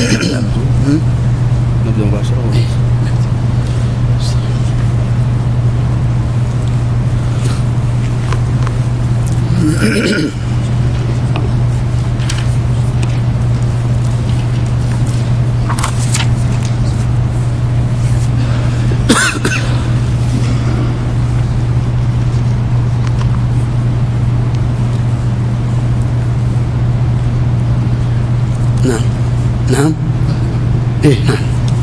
نبدأ مباشرة. نعم. إيه نعم.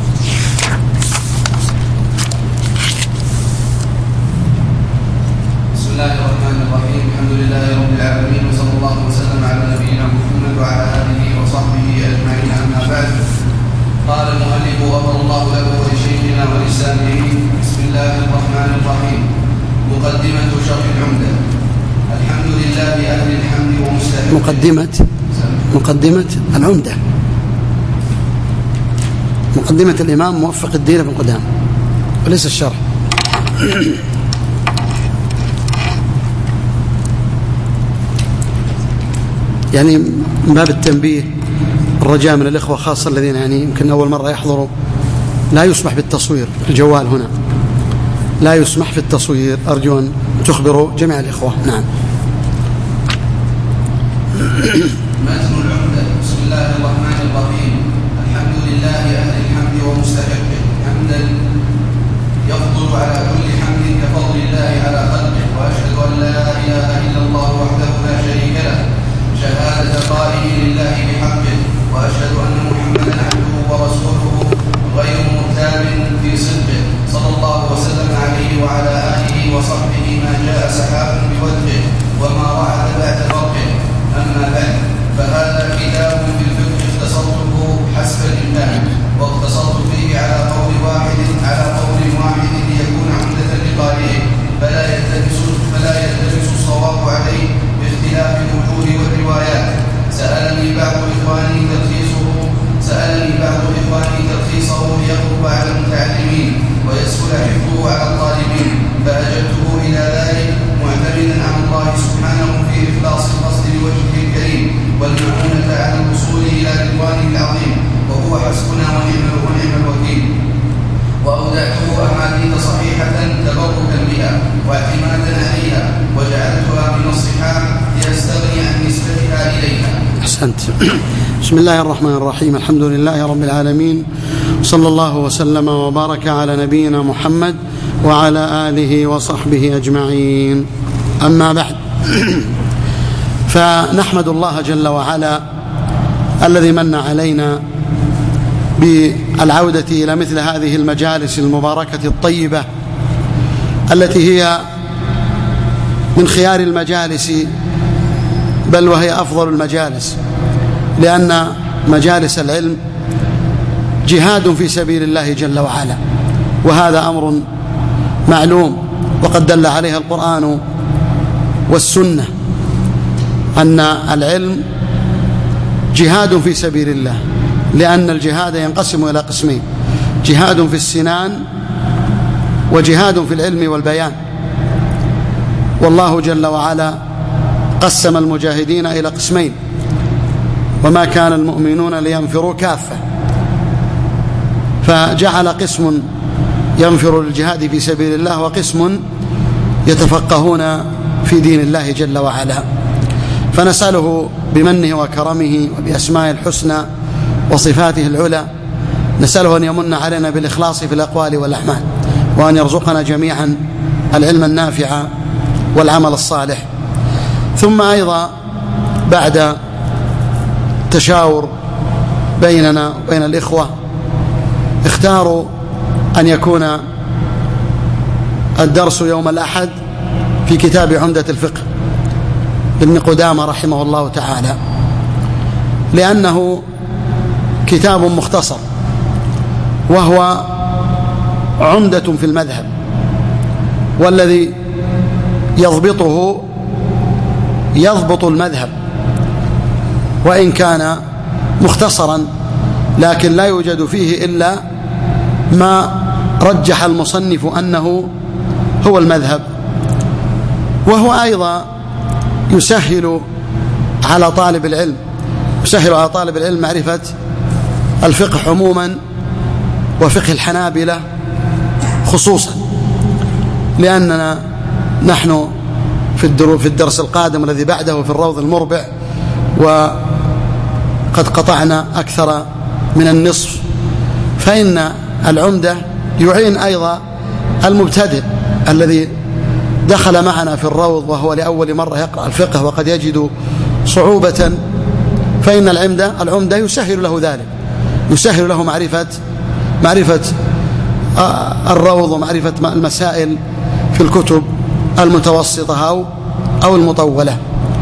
بسم الله الرحمن الرحيم. الحمد لله رب العالمين، وصلى الله وسلم على نبينا محمد وعلى آله وصحبه أجمعين. أما بعد، قال المؤلف غفر الله له ولشيخنا ولسامعين. بسم الله الرحمن الرحيم. مقدمة شرح العمدة. الحمد لله أهل الحمد ومستحق. مقدمة العمدة، مقدمة الإمام موفق الدين بن قدامة، وليس الشرح. يعني من باب التنبيه، الرجاء من الإخوة خاصة الذين يعني يمكن أول مرة يحضروا، لا يسمح بالتصوير الجوال هنا، لا يسمح في التصوير، أرجو أن تخبروا جميع الإخوة. نعم. متن العمدة. بسم الله الرحمن الرحيم. الحمد لله أهل الحمد ومستحقه، حمدا يفضل على كل حمد كفضل الله على خلقه، وأشهد أن لا إله إلا الله وحده لا شريك له شهادة قائل لله بحقه، وأشهد أن محمدا عبده ورسوله غير مرتاب في صدقه، صلى الله وسلم عليه وعلى آله وصحبه ما جاء سحاب بوجهه وما رعد بعد برقه. أما بعد، فهذا كتاب في الفقه اختصرته حسب الإمكان، واقتصرت فيه على قول واحد ليكون عمدة لقارئه، فلا يلتبس الصواب عليه باختلاف الوجوه والروايات. سألني بعض إخواني تلخيصه ليخرج على المتعلمين ويسهل حفظه على الطالبين، فأجبته إلى ذلك معتمدا على الله سبحانه في إخلاص القصد لوجهه الكريم والمعونة على الوصول إلى رضوانه العظيم، وهو حسبنا ونعم الوكيل. وأودعته أحاديث صحيحة تبركا بها واعتمادا عليها، وجعلتها من الصحاح ليستغني عن نسبتها إليها. أحسنت. بسم الله الرحمن الرحيم. الحمد لله رب العالمين، صلى الله وسلم وبارك على نبينا محمد وعلى آله وصحبه أجمعين. أما بعد، فنحمد الله جل وعلا الذي من علينا بالعودة إلى مثل هذه المجالس المباركة الطيبة، التي هي من خيار المجالس، بل وهي أفضل المجالس، لأن مجالس العلم جهاد في سبيل الله جل وعلا، وهذا أمر معلوم، وقد دل عليها القرآن والسنة أن العلم جهاد في سبيل الله، لأن الجهاد ينقسم إلى قسمين: جهاد في السنان وجهاد في العلم والبيان. والله جل وعلا قسم المجاهدين إلى قسمين: وما كان المؤمنون لينفروا كافة، فجعل قسم ينفر للجهاد في سبيل الله، وقسم يتفقهون في دين الله جل وعلا. فنسأله بمنه وكرمه وبأسمائه الحسنى وصفاته العلى، نسأله أن يمن علينا بالإخلاص في الأقوال والأعمال، وأن يرزقنا جميعا العلم النافع والعمل الصالح. ثم أيضا بعد تشاور بيننا وبين الإخوة، اختاروا أن يكون الدرس يوم الأحد في كتاب عمدة الفقه لابن قدامة رحمه الله تعالى، لأنه كتاب مختصر، وهو عمدة في المذهب، والذي يضبطه يضبط المذهب، وإن كان مختصرا، لكن لا يوجد فيه إلا ما رجح المصنف أنه هو المذهب. وهو أيضا يسهل على طالب العلم معرفة الفقه عموما وفقه الحنابلة خصوصا، لأننا نحن في الدرس القادم الذي بعده في الروض المربع، وقد قطعنا أكثر من النصف، فإن العمدة يعين أيضا المبتدئ الذي دخل معنا في الروض وهو لأول مرة يقرأ الفقه وقد يجد صعوبة، فإن العمدة يسهل له ذلك، يسهل له معرفة الروض ومعرفة المسائل في الكتب المتوسطة أو المطولة.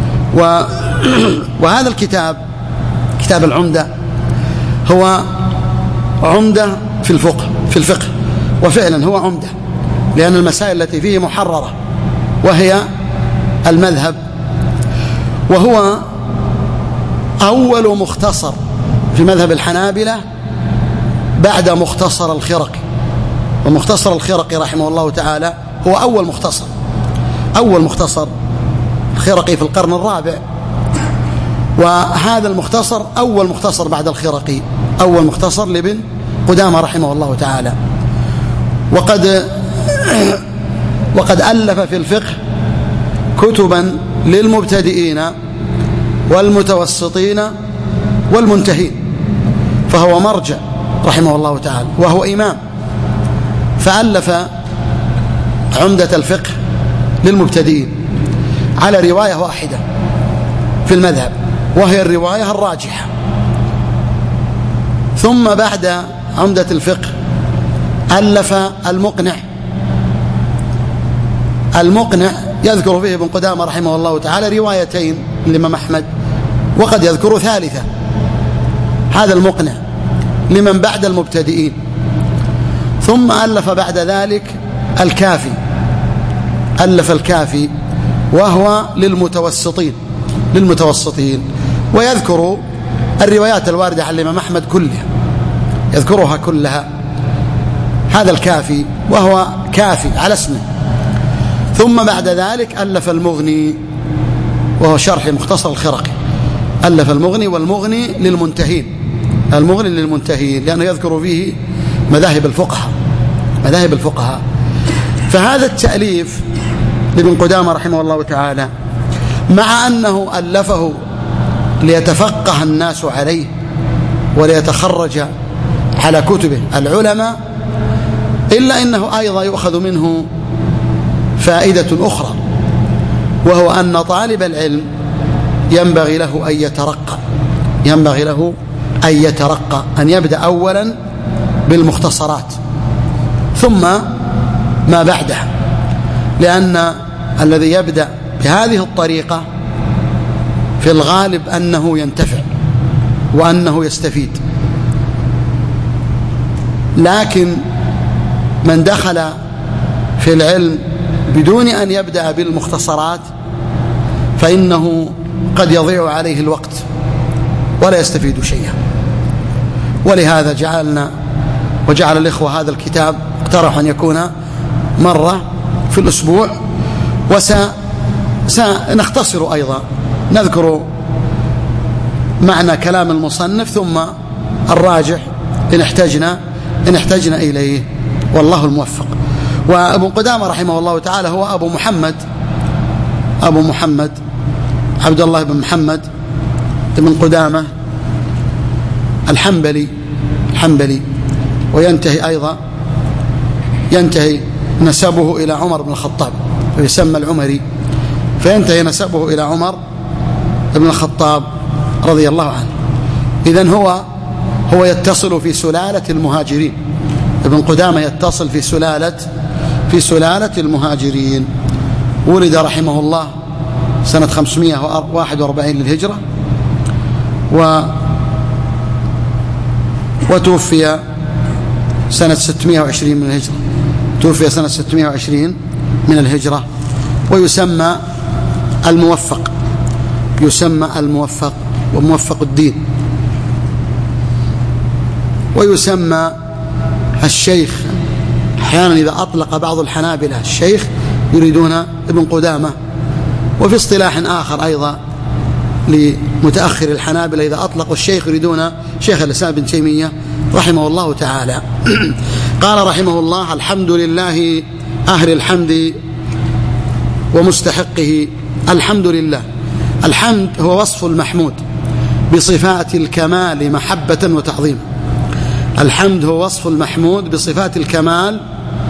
وهذا الكتاب، كتاب العمدة، هو عمدة في الفقه، وفعلا هو عمدة، لأن المسائل التي فيه محررة وهي المذهب، وهو أول مختصر في مذهب الحنابلة بعد مختصر الخرقي. ومختصر الخرقي رحمه الله تعالى هو أول مختصر الخرقي في القرن الرابع، وهذا المختصر أول مختصر بعد الخرقي، أول مختصر لابن قدامة رحمه الله تعالى. وقد ألف في الفقه كتبا للمبتدئين والمتوسطين والمنتهين، فهو مرجع رحمه الله تعالى، وهو إمام، فألف عمدة الفقه للمبتدئين على رواية واحدة في المذهب، وهي الرواية الراجحة. ثم بعد عمدة الفقه ألف المقنع يذكر فيه ابن قدامة رحمه الله تعالى روايتين للإمام أحمد، وقد يذكر ثالثة، هذا المقنع لمن بعد المبتدئين. ثم ألف بعد ذلك الكافي وهو للمتوسطين، ويذكر الروايات الواردة عن الإمام أحمد كلها، يذكرها كلها، هذا الكافي وهو كافي على اسمه. ثم بعد ذلك ألف المغني وهو شرح مختصر الخرقي، ألف المغني، والمغني للمنتهين لأنه يذكر فيه مذاهب الفقهاء. فهذا التأليف لابن قدامة رحمه الله تعالى، مع أنه ألفه ليتفقه الناس عليه وليتخرج على كتبه العلماء، إلا إنه أيضا يؤخذ منه فائدة أخرى، وهو أن طالب العلم ينبغي له أن يترقى، أن يبدأ أولا بالمختصرات ثم ما بعدها، لأن الذي يبدأ بهذه الطريقة في الغالب أنه ينتفع وأنه يستفيد. لكن من دخل في العلم بدون أن يبدأ بالمختصرات فإنه قد يضيع عليه الوقت ولا يستفيد شيئا. ولهذا وجعل الإخوة هذا الكتاب اقترحوا أن يكون مرة في الأسبوع، وسنختصر أيضا، نذكر معنى كلام المصنف ثم الراجح إن احتجنا إليه، والله الموفق. وابن قدامة رحمه الله تعالى هو أبو محمد عبد الله بن محمد بن قدامة الحنبلي، وينتهي نسبه إلى عمر بن الخطاب، ويسمى العمري، فينتهي نسبه إلى عمر بن الخطاب رضي الله عنه. إذن هو يتصل في سلالة المهاجرين، ابن قدامة يتصل في سلالة المهاجرين. ولد رحمه الله سنة 541 للهجرة، وتوفي سنة 620 من الهجرة، توفي سنة 620 من الهجرة. ويسمى الموفق وموفق الدين، ويسمى الشيخ. أحيانا إذا أطلق بعض الحنابلة الشيخ يريدون ابن قدامة. وفي اصطلاح آخر أيضا لمتأخر الحنابلة إذا أطلقوا الشيخ يريدون شيخ الإسلام ابن تيمية رحمه الله تعالى. قال رحمه الله: الحمد لله أهل الحمد ومستحقه. الحمد لله، الحمد هو وصف المحمود بصفات الكمال محبة وتعظيما. الحمد هو وصف المحمود بصفات الكمال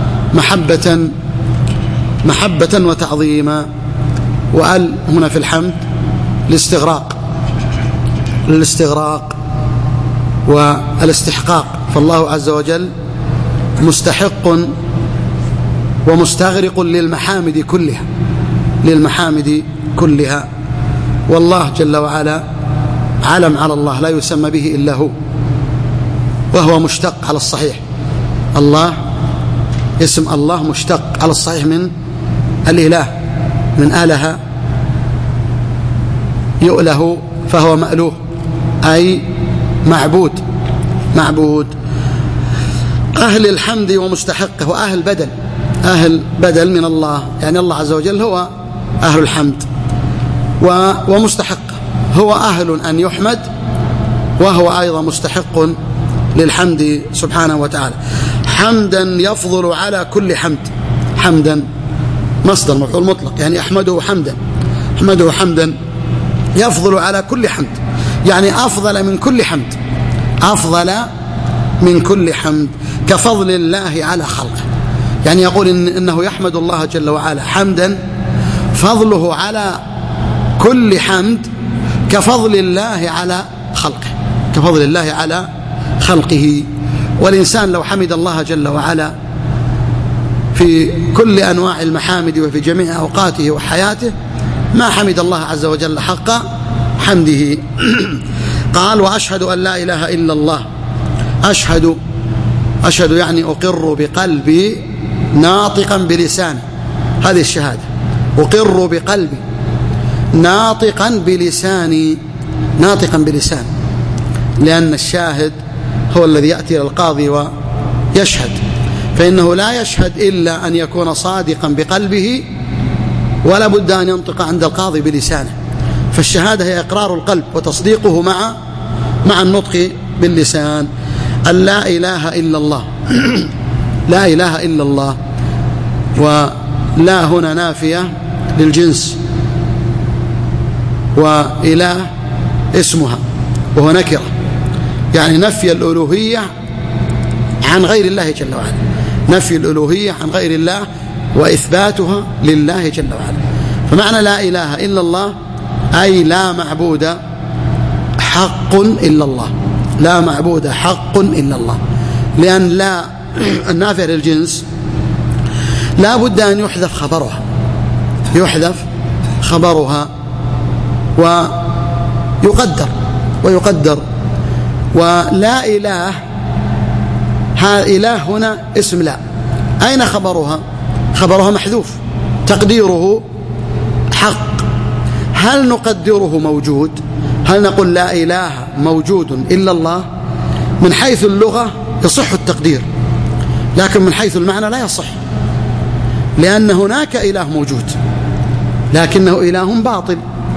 محبة وتعظيما. وأل هنا في الحمد للاستغراق والاستحقاق، فالله عز وجل مستحق ومستغرق للمحامد كلها. والله جل وعلا علم على الله لا يسمى به إلا هو، وهو مشتق على الصحيح. الله اسم الله مشتق على الصحيح من الإله، من آله يؤله، فهو مألوه أي معبود. أهل الحمد ومستحقه، وأهل بدل من الله، يعني الله عز وجل هو أهل الحمد ومستحق، هو أهل أن يحمد وهو أيضا مستحق للحمد سبحانه وتعالى. حمدا يفضل على كل حمد. حمدا مصدر مفعول مطلق، يعني أحمده حمدا يفضل على كل حمد، يعني أفضل من كل حمد كفضل الله على خلقه. يعني يقول إنه يحمد الله جل وعلا حمدا فضله على كل حمد كفضل الله على خلقه. والإنسان لو حمد الله جل وعلا في كل أنواع المحامد وفي جميع أوقاته وحياته ما حمد الله عز وجل حق حمده. قال: وأشهد أن لا إله إلا الله. أشهد يعني أقر بقلبي ناطقا بلساني، هذه الشهادة، أقر بقلبي ناطقا بلساني، لأن الشاهد هو الذي يأتي إلى القاضي ويشهد، فإنه لا يشهد إلا أن يكون صادقا بقلبه، ولا بد أن ينطق عند القاضي بلسانه. فالشهادة هي إقرار القلب وتصديقه مع النطق باللسان. لا إله إلا الله. لا إله إلا الله، ولا هنا نافية للجنس، وإله اسمها وهو نكرة، يعني نفي الألوهية عن غير الله جل وعلا، نفي الألوهية عن غير الله وإثباتها لله جل وعلا. فمعنى لا إله إلا الله أي لا معبود حق إلا الله، لا معبود حق إلا الله، لأن لا النافع للجنس لا بد أن يحذف خبرها ويقدر. ولا إله، إله هنا اسم لا، أين خبرها؟ خبرها محذوف، تقديره حق. هل نقدره موجود؟ هل نقول لا إله موجود إلا الله؟ من حيث اللغة يصح التقدير، لكن من حيث المعنى لا يصح، لأن هناك إله موجود لكنه إله باطل،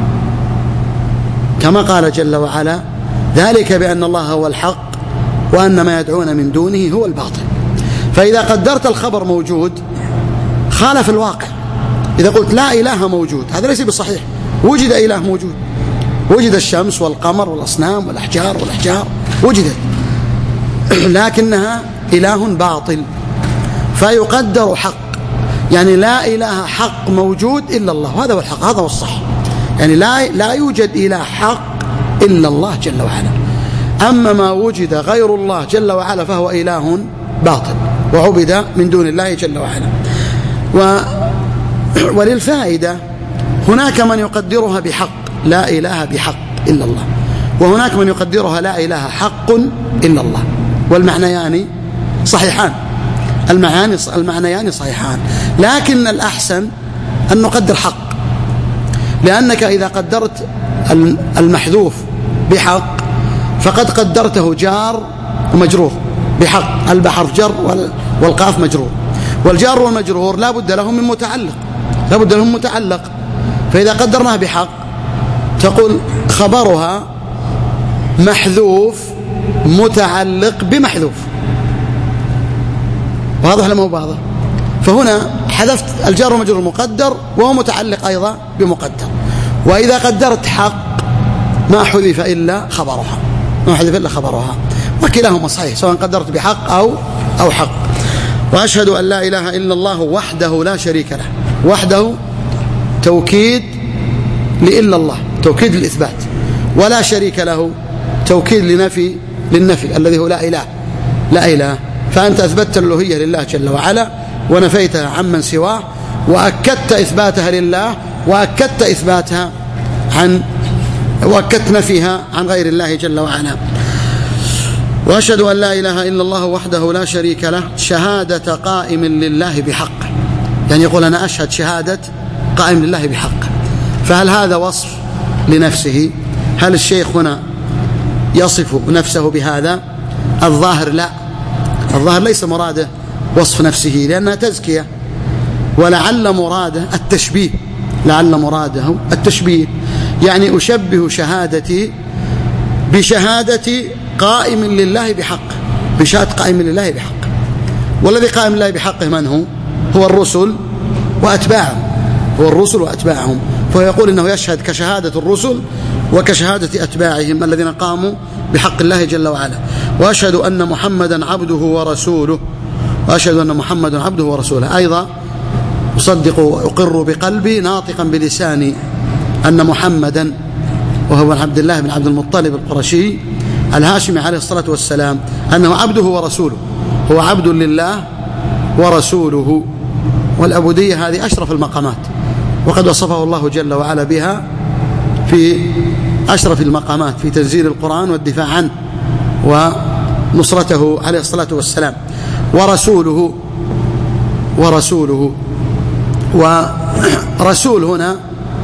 كما قال جل وعلا: ذلك بأن الله هو الحق وأن ما يدعون من دونه هو الباطل. فإذا قدرت الخبر موجود خالف الواقع. إذا قلت لا إله موجود هذا ليس بصحيح. وجد إله موجود، وجد الشمس والقمر والأصنام والأحجار وجدت، لكنها إله باطل، فيقدر حق، يعني لا إله حق موجود إلا الله، هذا هو الحق، هذا هو الصح. يعني لا يوجد إله حق إلا الله جل وعلا. أما ما وجد غير الله جل وعلا فهو إله باطل وعبد من دون الله جل وعلا. وللفائدة هناك من يقدرها بحق، لا إله بحق إلا الله، وهناك من يقدرها لا إله حق إلا الله، والمعنيان صحيحان، المعنيان صحيحان، لكن الأحسن أن نقدر حق، لأنك إذا قدرت المحذوف بحق فقد قدرته جار ومجرور بحق. البحر جر والقاف مجرور، والجار والمجرور لا بد لهم من متعلق، فإذا قدرناه بحق تقول خبرها محذوف متعلق بمحذوف، واضح ولا مو واضح؟ فهنا حذفت الجار والمجرور المقدر وهو متعلق أيضا بمقدر. وإذا قدرت حق ما حذف إلا خبرها، ما حذف إلا خبرها، وكلاهما صحيح سواء قدرت بحق أو حق. وأشهد أن لا إله إلا الله وحده لا شريك له. وحده توكيد لإلا الله، توكيد للإثبات، ولا شريك له توكيد للنفي الذي هو لا إله. فأنت أثبتت الألوهية لله جل وعلا ونفيتها عمن سواه، وأكدت إثباتها لله، وأكدت نفيها عن غير الله جل وعلا. وأشهد أن لا إله إلا الله وحده لا شريك له شهادة قائم لله بحق، يعني يقول أنا أشهد شهادة قائم لله بحق. فهل هذا وصف لنفسه؟ هل الشيخ هنا يصف نفسه بهذا؟ الظاهر لا، الظاهر ليس مراده وصف نفسه لأنها تزكية، ولعل مراده التشبيه، لعل مراده التشبيه، يعني أشبه شهادتي بشهادة قائم لله بحق، بشهادة قائم لله بحق. والذي قائم لله بحقه من هو الرسل وأتباعهم، هو الرسل وأتباعهم. فهو يقول إنه يشهد كشهادة الرسل وكشهادة أتباعهم الذين قاموا بحق الله جل وعلا. وأشهد أن محمدا عبده ورسوله، وأشهد أن محمدا عبده ورسوله. أيضا أصدق وأقر بقلبي ناطقا بلساني أن محمدا، وهو عبد الله بن عبد المطلب القرشي الهاشمي عليه الصلاة والسلام، أنه عبده ورسوله، هو عبد لله ورسوله. والعبودية هذه أشرف المقامات، وقد وصفه الله جل وعلا بها في أشرف المقامات في تنزيل القرآن والدفاع عنه ونصرته عليه الصلاة والسلام. ورسوله ورسول هنا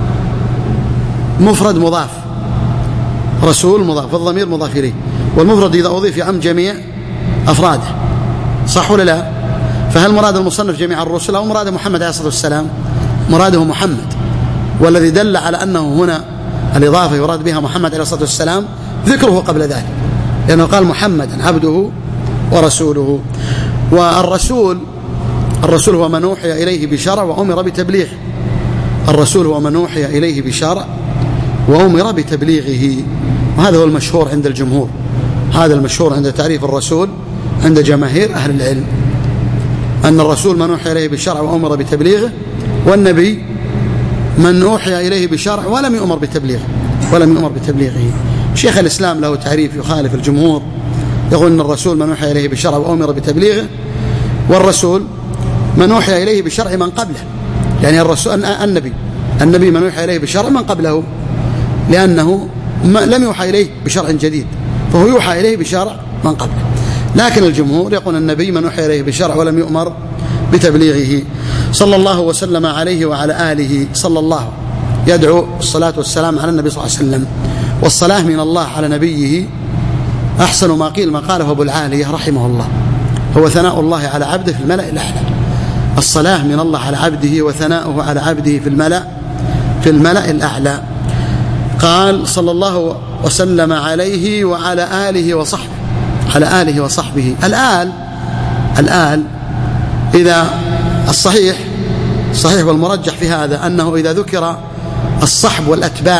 مفرد مضاف، رسول مضاف والضمير مضاف إليه، والمفرد إذا أضيف يعم جميع أفراده، صح ولا لا؟ فهل مراد المصنف جميع الرسل أو مراد محمد عليه الصلاة والسلام؟ مراده محمد، والذي دل على أنه هنا الإضافة يراد بها محمد عليه الصلاة والسلام ذكره قبل ذلك، لأنه قال محمدا عبده ورسوله. والرسول هو من أوحي إليه بشرع وأمر بتبليغه، الرسول هو من أوحي إليه بشرع وأمر بتبليغه، وهذا هو المشهور عند الجمهور، هذا المشهور عند تعريف الرسول عند جماهير أهل العلم، أن الرسول من أوحي إليه بشرع وأمر بتبليغه، والنبي من أوحي إليه بشرع ولم يؤمر بتبليغه. شيخ الإسلام له تعريف يخالف الجمهور، يقول أن الرسول من أوحي إليه بشرع وأمر بتبليغه، والرسول من أوحي إليه بشرع من قبله، يعني الرسول النبي من أوحي إليه بشرع من قبله، لأنه لم يوحى إليه بشرع جديد، فهو يوحى إليه بشرع من قبله. لكن الجمهور يقول النبي من أوحي إليه بشرع ولم يؤمر بتبليغه. صلى الله وسلم عليه وعلى آله. صلى الله يدعو الصلاة والسلام على النبي صلى الله عليه وسلم، والصلاة من الله على نبيه أحسن ما قيل ما قاله أبو العالية رحمه الله، هو ثناء الله على عبده في الملأ الأعلى. الصلاة من الله على عبده وثناؤه على عبده في الملأ الأعلى. قال صلى الله وسلم عليه وعلى آله وصحبه، على آله وصحبه. الآل إذا الصحيح والمرجح في هذا أنه إذا ذكر الصحب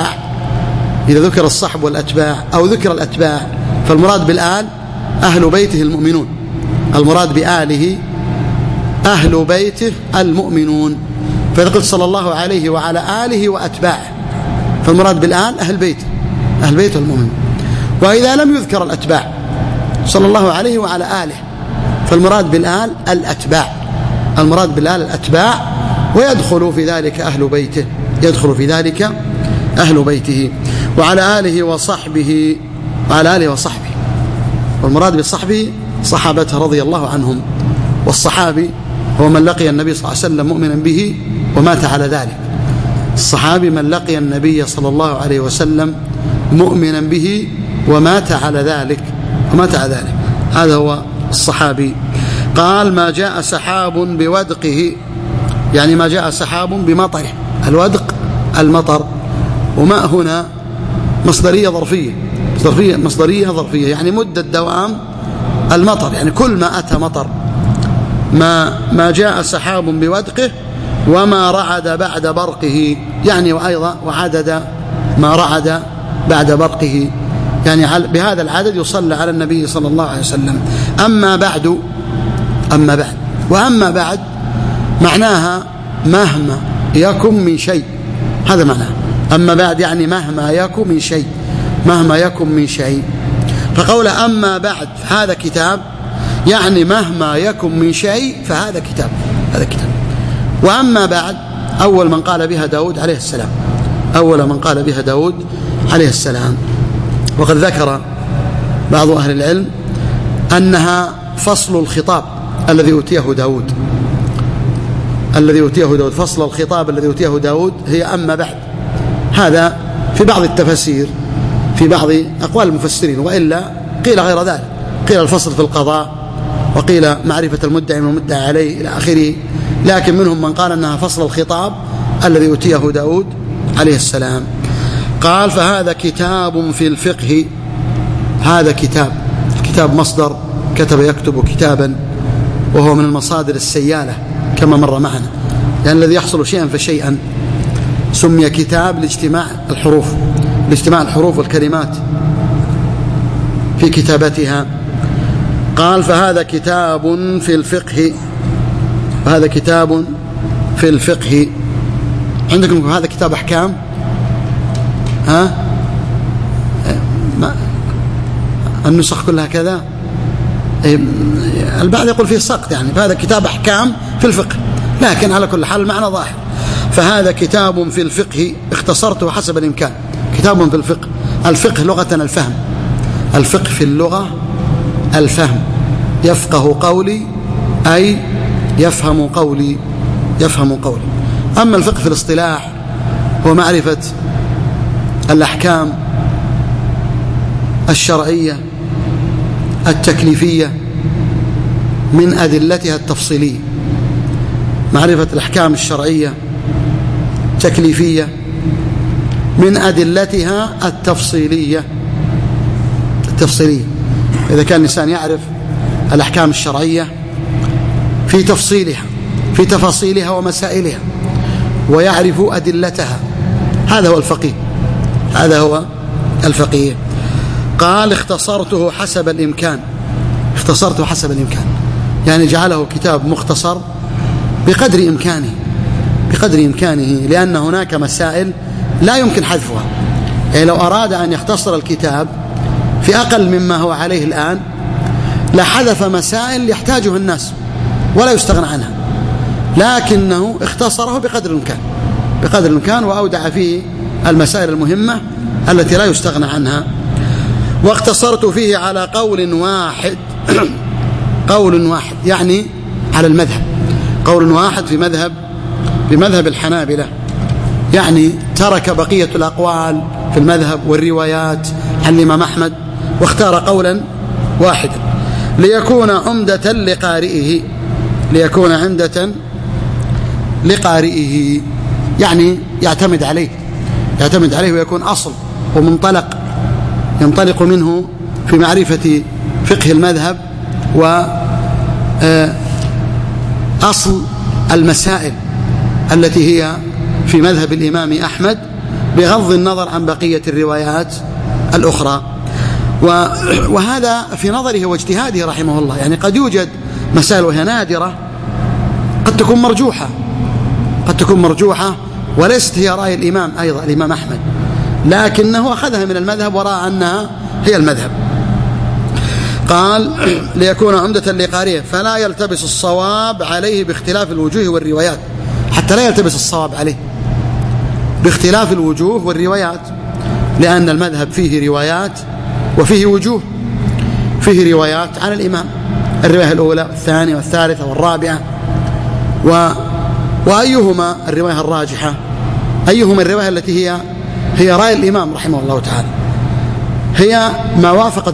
والأتباع أو ذكر الأتباع فالمراد بالآل أهل بيته المؤمنون، المراد بآله أهل بيته المؤمنون. فإذا قلت صلى الله عليه وعلى آله وأتباعه فالمراد بالآل أهل بيته المؤمنون. وإذا لم يذكر الأتباع صلى الله عليه وعلى آله فالمراد بالآل الأتباع، المراد بالآل الأتباع، ويدخل في ذلك أهل بيته وعلى آله وصحبه، والمراد بصحبه صحابته رضي الله عنهم. والصحابي هو من لقي النبي صلى الله عليه وسلم مؤمنا به ومات على ذلك، الصحابي من لقي النبي صلى الله عليه وسلم مؤمنا به ومات على ذلك، هذا هو الصحابي. قال ما جاء سحاب بودقه، يعني ما جاء سحاب بمطره، الودق المطر، وماء هنا مصدرية ظرفية يعني مدة دوام المطر، يعني كل ما أتى مطر، ما جاء سحاب بودقه وما رعد بعد برقه، يعني وأيضا وعدد ما رعد بعد برقه، يعني بهذا العدد يصلى على النبي صلى الله عليه وسلم. أما بعد معناها مهما يكن من شيء، هذا معناه أما بعد، يعني مهما يكن من شيء. فقول أما بعد هذا كتاب، يعني مهما يكن من شيء فهذا كتاب، هذا كتاب. وأما بعد أول من قال بها داود عليه السلام، وقد ذكر بعض أهل العلم أنها فصل الخطاب الذي أوتيه داود، فصل الخطاب الذي أوتيه داود هي أما بعد. هذا في بعض التفاسير، في بعض أقوال المفسرين، وإلا قيل غير ذلك، قيل الفصل في القضاء، وقيل معرفة المدعي من المدعى عليه إلى آخره، لكن منهم من قال أنها فصل الخطاب الذي أوتيه داود عليه السلام. قال فهذا كتاب في الفقه. هذا الكتاب مصدر كتب يكتب كتابا، وهو من المصادر السيالة كما مر معنا، يعني الذي يحصل شيئا فشيئا. سمي كتاب لاجتماع الحروف والكلمات في كتابتها. قال فهذا كتاب في الفقه. عندكم هذا كتاب أحكام؟ النسخ كلها كذا، البعض يقول فيه سقط، يعني فهذا كتاب أحكام في الفقه، لكن على كل حال المعنى ظاهر. فهذا كتاب في الفقه، اختصرته حسب الإمكان. كتاب في الفقه، الفقه لغة الفهم، الفقه في اللغة الفهم، يفقه قولي أي يفهم قولي. أما الفقه في الاصطلاح هو معرفة الأحكام الشرعية التكليفية من أدلتها التفصيلية، معرفة الأحكام الشرعية التكليفية من أدلتها التفصيلية. إذا كان الإنسان يعرف الأحكام الشرعية في تفاصيلها ومسائلها، ويعرف أدلتها، هذا هو الفقيه. قال اختصرته حسب الإمكان، يعني جعله كتاب مختصر بقدر إمكانه، لأن هناك مسائل لا يمكن حذفها. يعني لو أراد أن يختصر الكتاب في أقل مما هو عليه الآن لحذف مسائل يحتاجها الناس ولا يستغنى عنها، لكنه اختصره بقدر الإمكان وأودع فيه المسائل المهمة التي لا يستغنى عنها. واختصرت فيه على قول واحد يعني على المذهب، قول واحد بمذهب الحنابلة، يعني ترك بقية الأقوال في المذهب والروايات عن الإمام أحمد واختار قولا واحدا ليكون عمدة لقارئه، يعني يعتمد عليه ويكون أصل ومنطلق ينطلق منه في معرفة فقه المذهب وأصل المسائل التي هي في مذهب الإمام أحمد بغض النظر عن بقية الروايات الأخرى. وهذا في نظره واجتهاده رحمه الله، يعني قد يوجد مسائل وهي نادرة قد تكون مرجوحة وليست هي رأي الإمام أيضا الإمام أحمد، لكنه أخذها من المذهب ورأى أنها هي المذهب. قال ليكون عمدة لقارئه فلا يلتبس الصواب عليه باختلاف الوجوه والروايات، حتى لا يلتبس الصواب عليه باختلاف الوجوه والروايات، لأن المذهب فيه روايات وفيه وجوه. فيه روايات عن الإمام، الرواية الأولى والثانية والثالثة والرابعة، وأيهما الرواية الراجحة؟ أيهما الرواية التي هي رأي الإمام رحمه الله تعالى؟ هي ما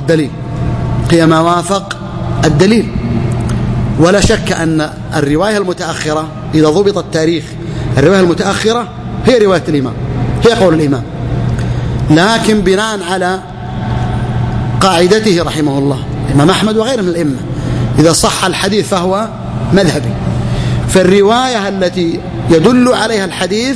وافق الدليل. ولا شك أن الرواية المتأخرة إذا ضبط التاريخ، الرواية المتأخرة هي رواية الإمام، هي قول الإمام، لكن بناء على قاعدته رحمه الله الإمام أحمد وغيره من الأئمة، إذا صح الحديث فهو مذهبي، فالرواية التي يدل عليها الحديث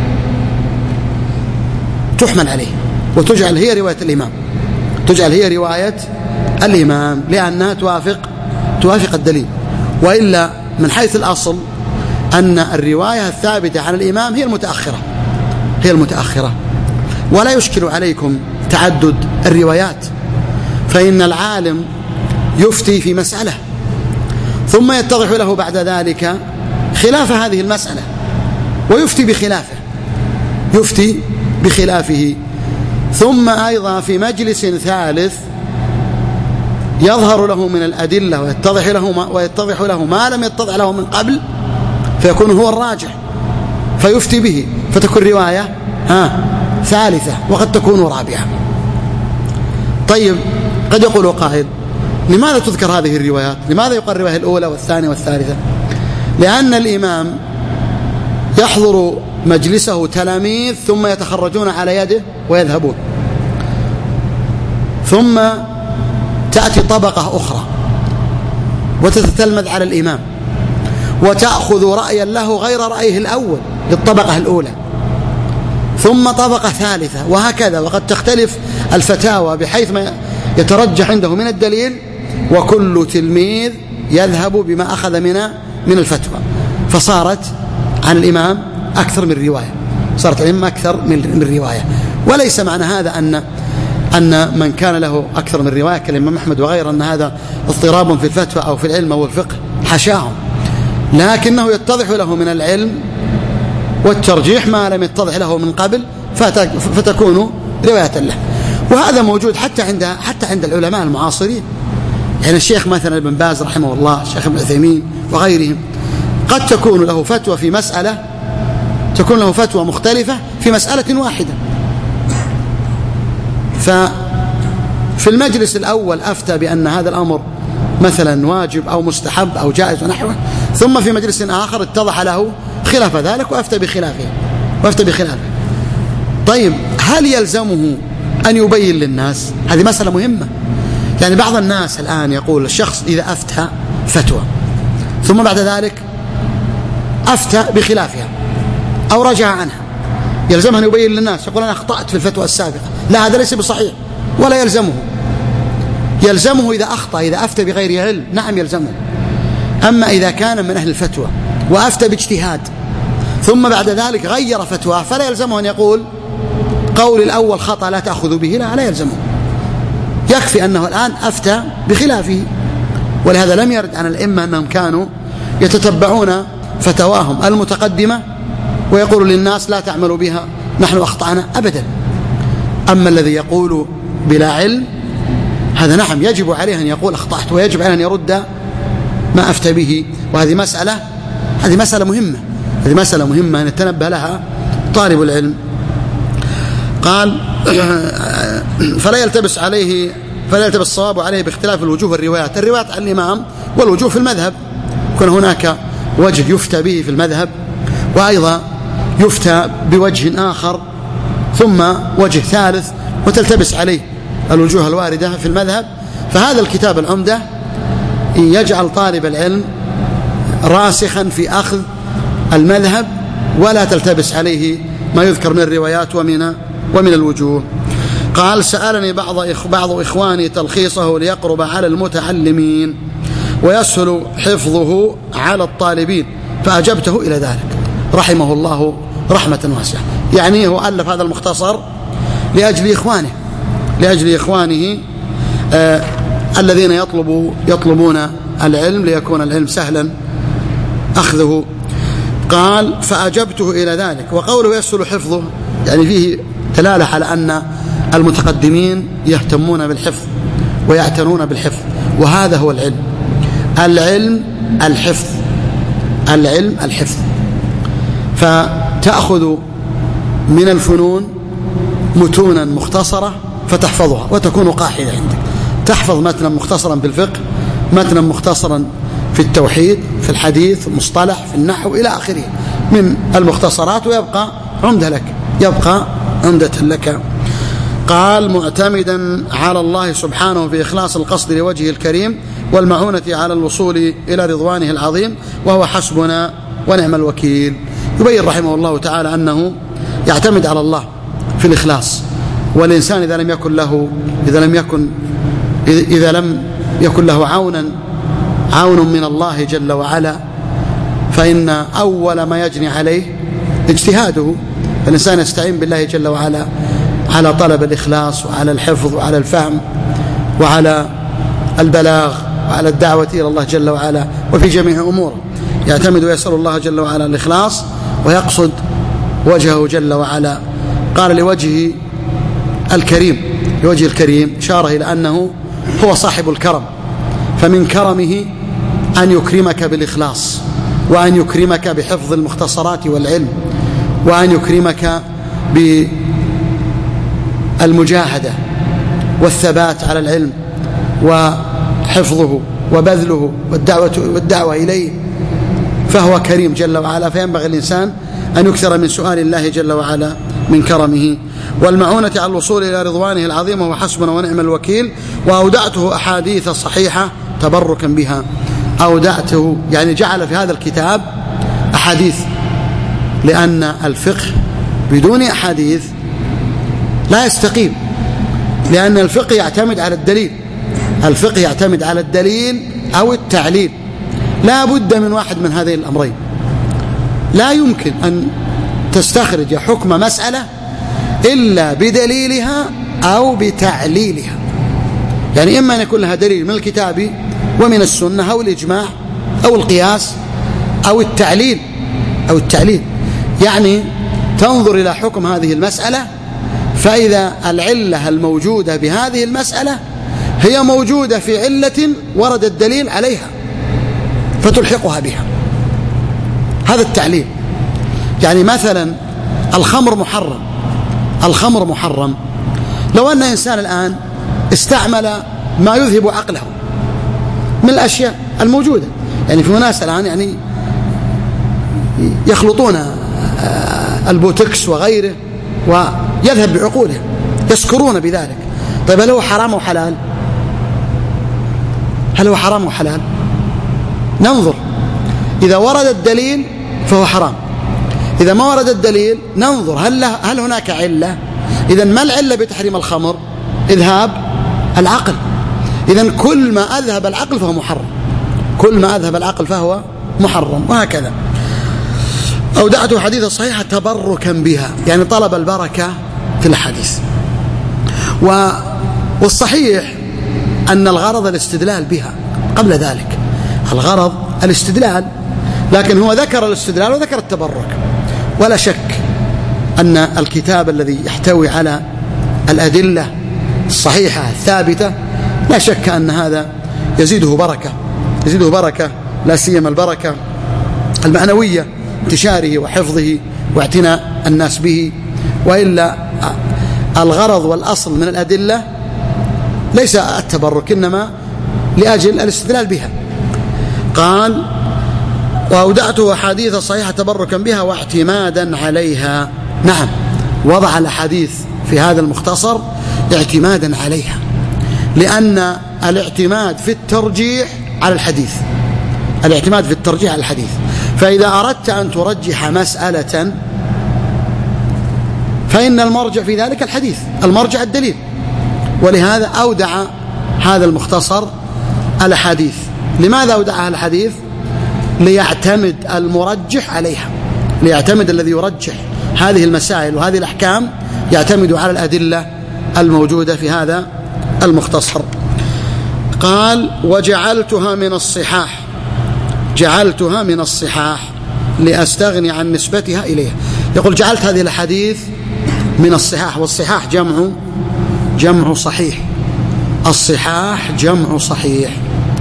تحمل عليه وتجعل هي رواية الإمام، تجعل هي رواية الإمام لأنها توافق الدليل. وإلا من حيث الأصل أن الرواية الثابتة عن الإمام هي المتأخرة. ولا يشكل عليكم تعدد الروايات، فإن العالم يفتي في مسألة ثم يتضح له بعد ذلك خلاف هذه المسألة ويفتي بخلافه، ثم أيضا في مجلس ثالث يظهر له من الأدلة ويتضح له ما لم يتضح له من قبل، فيكون هو الراجح فيفتي به، فتكون رواية ثالثة وقد تكون رابعة. طيب، قد يقول قائل: لماذا تذكر هذه الروايات؟ لماذا يقال الرواية الأولى والثانية والثالثة؟ لأن الإمام يحضر مجلسه تلاميذ ثم يتخرجون على يده ويذهبون، ثم تأتي طبقة أخرى وتتتلمذ على الإمام وتأخذ رأيا له غير رأيه الأول للطبقة الأولى، ثم طبقة ثالثة، وهكذا، وقد تختلف الفتاوى بحيث ما يترجح عنده من الدليل، وكل تلميذ يذهب بما أخذ من الفتوى، فصارت عن الإمام أكثر من رواية، صارت الإمام أكثر من رواية. وليس معنى هذا أن من كان له أكثر من رواية كالإمام أحمد وغيره أن هذا اضطراب في الفتوى أو في العلم أو الفقه، حاشاهم، لكنه يتضح له من العلم والترجيح ما لم يتضح له من قبل، فتكون رواية له. وهذا موجود حتى عند العلماء المعاصرين، يعني الشيخ مثلا ابن باز رحمه الله، الشيخ ابن عثيمين وغيرهم، قد تكون له فتوى في مسألة، تكون له فتوى مختلفة في مسألة واحدة، ففي المجلس الأول أفتى بأن هذا الأمر مثلا واجب أو مستحب أو جائز ونحوه، ثم في مجلس آخر اتضح له خلاف ذلك وأفتى بخلافه. طيب، هل يلزمه أن يبين للناس؟ هذه مسألة مهمة. يعني بعض الناس الآن يقول الشخص إذا أفتى فتوى ثم بعد ذلك أفتى بخلافها أو رجع عنها، يلزمه أن يبين للناس، يقول أنا أخطأت في الفتوى السابقة. لا، هذا ليس بصحيح، ولا يلزمه إذا أخطأ، إذا أفتى بغير علم، نعم يلزمه. أما إذا كان من أهل الفتوى وأفتى باجتهاد ثم بعد ذلك غير فتواه، فلا يلزمه أن يقول قول الأول خطأ لا تأخذوا به، لا يلزمه، يكفي أنه الآن أفتى بخلافه. ولهذا لم يرد عن الأئمة أنهم كانوا يتتبعون فتواهم المتقدمة ويقولوا للناس لا تعملوا بها، نحن أخطأنا، أبدا. أما الذي يقول بلا علم، هذا نعم يجب عليه أن يقول أخطأت، ويجب عليه أن يرد ما أفتى به. وهذه مسألة مهمة أن يتنبه لها طالب العلم. قال: فلا يلتبس الصواب عليه باختلاف الوجوه والروايات. الروايات عن الإمام والوجوه في المذهب، يكون هناك وجه يفتى به في المذهب، وأيضا يفتى بوجه آخر، ثم وجه ثالث، وتلتبس عليه الوجوه الواردة في المذهب. فهذا الكتاب العمدة يجعل طالب العلم راسخا في أخذ المذهب، ولا تلتبس عليه ما يذكر من الروايات ومن الوجوه. قال: سألني بعض إخواني تلخيصه ليقرب على المتعلمين ويسهل حفظه على الطالبين، فأجبته إلى ذلك رحمه الله رحمة واسعة. يعني هو ألف هذا المختصر لأجل إخوانه الذين يطلبون العلم، ليكون العلم سهلا أخذه. قال: فأجبته إلى ذلك. وقوله يسهل حفظه يعني فيه دلالة على أن المتقدمين يهتمون بالحفظ ويعتنون بالحفظ، وهذا هو العلم الحفظ. فتأخذ من الفنون متونا مختصرة فتحفظها وتكون قاعدة عندك، تحفظ متنا مختصرا بالفقه، متنا مختصرا في التوحيد، في الحديث، في المصطلح، في النحو، إلى آخره من المختصرات، ويبقى عمدة لك، قال معتمدا على الله سبحانه في إخلاص القصد لوجهه الكريم والمعونة على الوصول إلى رضوانه العظيم، وهو حسبنا ونعم الوكيل. يبين رحمه الله تعالى أنه يعتمد على الله في الإخلاص، والإنسان إذا لم يكن له عون من الله جل وعلا، فإن أول ما يجني عليه اجتهاده. الإنسان يستعين بالله جل وعلا على طلب الإخلاص وعلى الحفظ وعلى الفهم وعلى البلاغ وعلى الدعوة إلى الله جل وعلا، وفي جميع أموره يعتمد ويسأل الله جل وعلا الإخلاص ويقصد وجهه جل وعلا. قال لوجهه الكريم إشارة إلى أنه هو صاحب الكرم، فمن كرمه أن يكرمك بالإخلاص، وأن يكرمك بحفظ المختصرات والعلم، وأن يكرمك بالمجاهدة والثبات على العلم وحفظه وبذله والدعوة إليه، فهو كريم جل وعلا. فينبغي الإنسان أن يكثر من سؤال الله جل وعلا من كرمه. والمعونة على الوصول إلى رضوانه العظيم وهو حسبنا ونعم الوكيل. وأودعته أحاديث صحيحة تبركا بها. أودعته يعني جعل في هذا الكتاب أحاديث، لأن الفقه بدون أحاديث لا يستقيم، لأن الفقه يعتمد على الدليل أو التعليل، لا بد من واحد من هذين الأمرين. لا يمكن أن تستخرج حكم مسألة إلا بدليلها أو بتعليلها، يعني إما أن يكون لها دليل من الكتاب ومن السنة أو الإجماع أو القياس أو التعليل يعني تنظر إلى حكم هذه المسألة، فإذا العلة الموجودة بهذه المسألة هي موجودة في علة ورد الدليل عليها فتلحقها بها. هذا التعليل. يعني مثلا الخمر محرم، لو أن إنسان الآن استعمل ما يذهب عقله من الأشياء الموجودة، يعني في ناس الآن يعني يخلطون البوتكس وغيره ويذهب بعقولهم، يسكرون بذلك. طيب هل هو حرام أو حلال؟ ننظر، إذا ورد الدليل فهو حرام، إذا ما ورد الدليل ننظر هل هناك علة. إذن ما العلة بتحريم الخمر؟ إذهاب العقل. إذن كل ما أذهب العقل فهو محرم، وهكذا. أودعته حديث صحيحة تبركا بها، يعني طلب البركة في الحديث. والصحيح أن الغرض الاستدلال بها قبل ذلك، الغرض الاستدلال، لكن هو ذكر الاستدلال وذكر التبرك. ولا شك أن الكتاب الذي يحتوي على الأدلة الصحيحة الثابتة لا شك أن هذا يزيده بركة، لا سيما البركة المعنوية، انتشاره وحفظه واعتناء الناس به. وإلا الغرض والأصل من الأدلة ليس التبرك، إنما لأجل الاستدلال بها. قال وأودعته أحاديث صحيحة تبركا بها واعتمادا عليها. نعم، وضع الأحاديث في هذا المختصر اعتمادا عليها، لأن الاعتماد في الترجيح على الحديث، فإذا أردت أن ترجح مسألة فإن المرجع في ذلك الحديث، المرجع الدليل. ولهذا أودع هذا المختصر الحديث. لماذا أودعها الحديث؟ ليعتمد المرجح عليها، ليعتمد الذي يرجح هذه المسائل وهذه الأحكام يعتمد على الأدلة الموجودة في هذا المختصر. قال وجعلتها من الصحاح لأستغني عن نسبتها إليه. يقول جعلت هذه الحديث من الصحاح، والصحاح جمع صحيح، الصحاح جمع صحيح.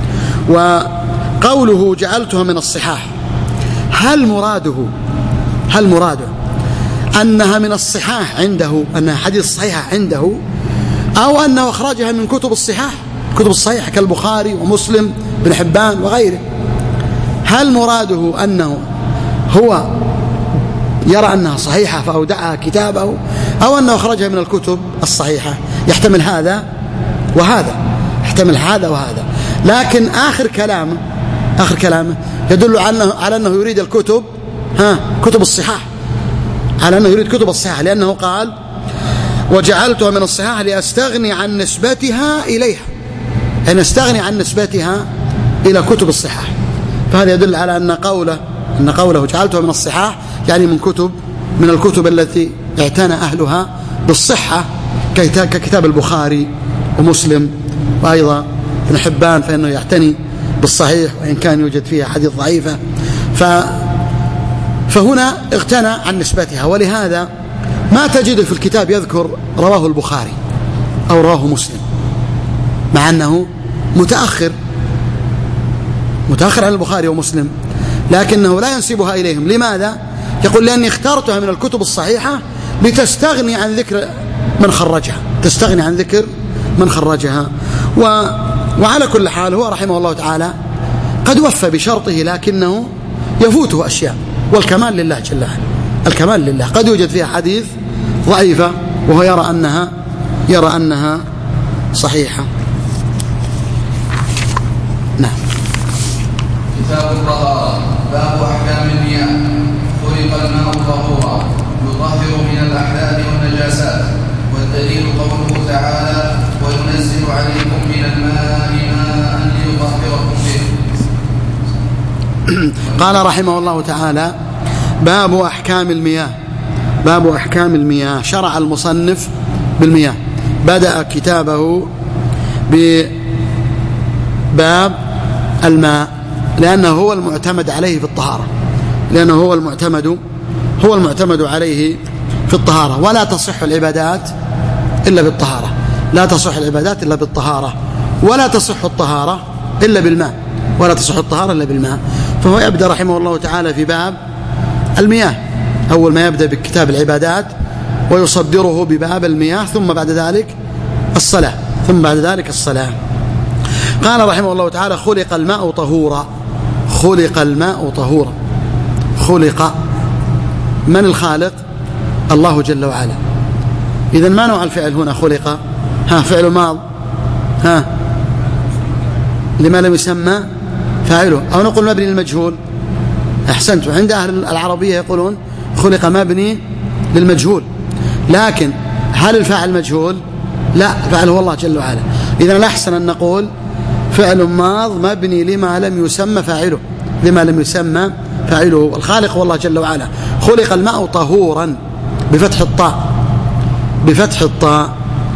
وقوله جعلتها من الصحاح، هل مراده أنها من الصحاح عنده، أنها حديث صحيحة عنده، أو أنه أخرجها من كتب الصحيحة كالبخاري ومسلم بن حبان وغيره؟ هل مراده أنه هو يرى أنها صحيحة فأودعها كتابه، أو أنه أخرجها من الكتب الصحيحة، يحتمل هذا وهذا، يحتمل هذا وهذا. لكن آخر كلامه يدل على أنه يريد الكتب، كتب الصحاح، على أنه يريد كتب الصحاح، لأنه قال وجعلتها من الصحاح لأستغني عن نسبتها إليها، أن أستغني عن نسبتها إلى كتب الصحاح. فهذا يدل على أن قوله جعلتها من الصحاح يعني من الكتب التي اعتنى أهلها بالصحة، ككتاب البخاري ومسلم، وأيضا ابن حبان فإنه يعتني بالصحيح وإن كان يوجد فيها حديث ضعيفة. فهنا اغتنى عن نسبتها، ولهذا ما تجد في الكتاب يذكر رواه البخاري أو رواه مسلم، مع أنه متأخر عن البخاري ومسلم، لكنه لا ينسبها إليهم. لماذا؟ يقول لأني اخترتها من الكتب الصحيحة لتستغني عن ذكر من خرجها، وعلى كل حال هو رحمه الله تعالى قد وفى بشرطه، لكنه يفوته أشياء، والكمال لله جل وعلا، الكمال لله. قد يوجد فيها حديث ضعيفة وهو يرى أنها صحيحة. نعم. كتاب الطهارة، باب أحكام المياه. خلق الماء طهورا يطهر من الأحداث والنجاسات، والدليل قوله تعالى وينزل عليكم من الماء ماء ليطهركم به. قال رحمه الله تعالى باب أحكام المياه. شرع المصنف بالمياه، بدأ كتابه بباب الماء، لأنه هو المعتمد عليه في الطهارة، هو المعتمد عليه في الطهارة. ولا تصح العبادات إلا بالطهارة، ولا تصح الطهارة إلا بالماء، فهو يبدأ رحمه الله تعالى في باب المياه. أول ما يبدأ بكتاب العبادات ويصدره بباب المياه، ثم بعد ذلك الصلاة. قال رحمه الله تعالى خلق الماء طهورا. خلق، من الخالق؟ الله جل وعلا. إذن ما نوع الفعل هنا؟ خلق، فعل ماض، لما لم يسمى فاعله، أو نقول مبني للمجهول. أحسنتم، عند أهل العربية يقولون خلق مبني للمجهول، لكن هل الفاعل مجهول؟ لا، الفاعل هو الله جل وعلا. إذن الأحسن أن نقول فعل ماض مبني لما لم يسمى فاعله، الخالق هو الله جل وعلا. خلق الماء طهورا بفتح الطاء،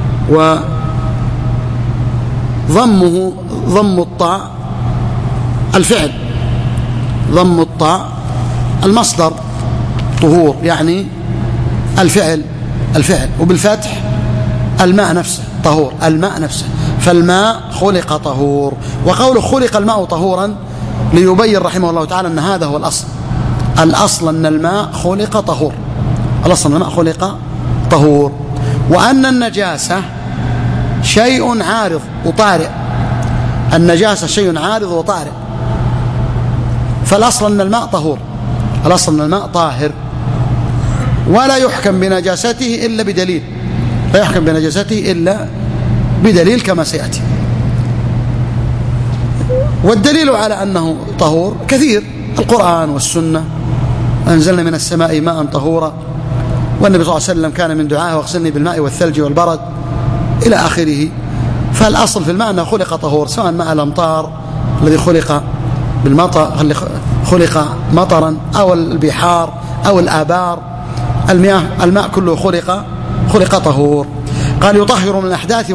ضم الطاء الفعل، ضم الطاء المصدر، طهور يعني الفعل، وبالفتح الماء نفسه، طهور الماء نفسه، فالماء خلق طهور. وقوله خلق الماء طهورا ليبين رحمه الله تعالى أن هذا هو الأصل أن الماء خلق طهور، وأن النجاسة شيء عارض وطارئ، فالأصل أن الماء طهور، الأصل أن الماء طاهر، ولا يحكم بنجاسته إلا بدليل كما سيأتي. والدليل على أنه طهور كثير، القرآن والسنة، أنزلنا من السماء ماء طهورا، والنبي صلى الله عليه وسلم كان من دعائه واغسلني بالماء والثلج والبرد إلى آخره. فالأصل في الماء أنه خلق طهور، سواء ماء الأمطار الذي خلق مطرا، أو البحار أو الآبار، الماء كله خلق طهور. قال يطهر من الأحداث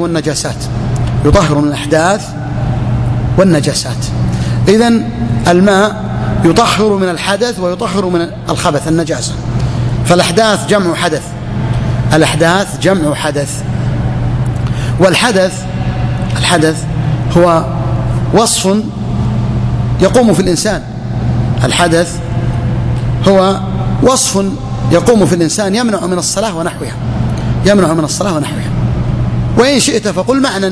والنجاسات، إذن الماء يطهر من الحدث ويطهر من الخبث، النجاسة. فالأحداث جمع حدث، والحدث هو وصف يقوم في الإنسان، يمنع من الصلاة ونحوها، وإن شئت فقل معنى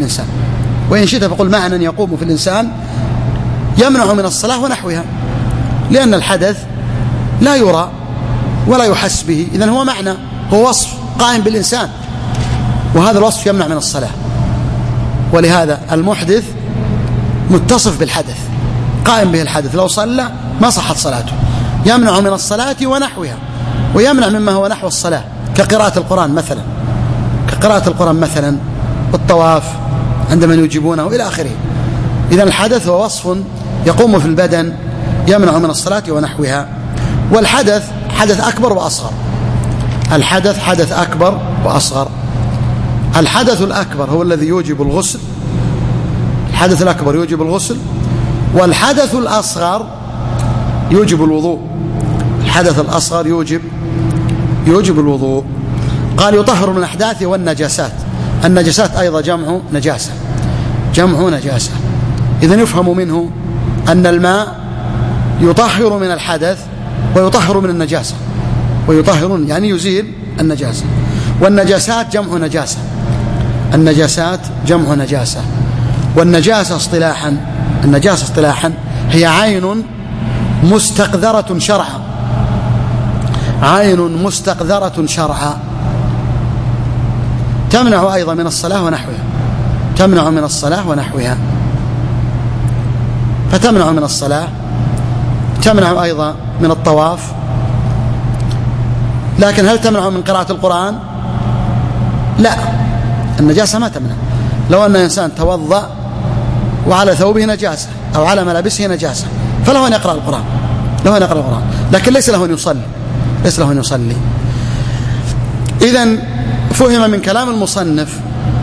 يقوم في الإنسان، يمنع من الصلاة ونحوها، لأن الحدث لا يرى ولا يحس به، إذن هو معنى، هو وصف قائم بالإنسان، وهذا الوصف يمنع من الصلاة. ولهذا المحدث متصف بالحدث، قائم به الحدث، لو صلى ما صحت صلاته، يمنع من الصلاة ونحوها، ويمنع مما هو نحو الصلاة كقراءة القرآن مثلا والطواف عندما يجيبونه إلى آخره. إذن الحدث هو وصف يقوم في البدن يمنع من الصلاة ونحوها. والحدث حدث أكبر وأصغر. الحدث حدث أكبر وأصغر. الحدث الأكبر هو الذي يوجب الغسل، الحدث الأكبر يوجب الغسل، والحدث الأصغر يوجب الوضوء. الحدث الأصغر يوجب الوضوء. قال يطهر من الأحداث والنجاسات. النجاسات أيضا جمع نجاسة. إذن يفهم منه أن الماء يطهر من الحدث ويطهر من النجاسة، ويطهر يعني يزيل النجاسة. والنجاسات جمع نجاسة. النجاسات جمع نجاسة. والنجاسة اصطلاحا هي عين مستقذرة شرعا، عين مستقذرة شرعا تمنع أيضا من الصلاة ونحوها، تمنع من الصلاة ونحوها. فتمنع من الصلاة، تمنع أيضا من الطواف. لكن هل تمنع من قراءة القرآن؟ لا، النجاسة ما تمنع. لو أن إنسان توضأ وعلى ثوبه نجاسة أو على ملابسه نجاسة فله أن يقرأ القرآن، لكن ليس له أن يصلي. إذن فهم من كلام المصنف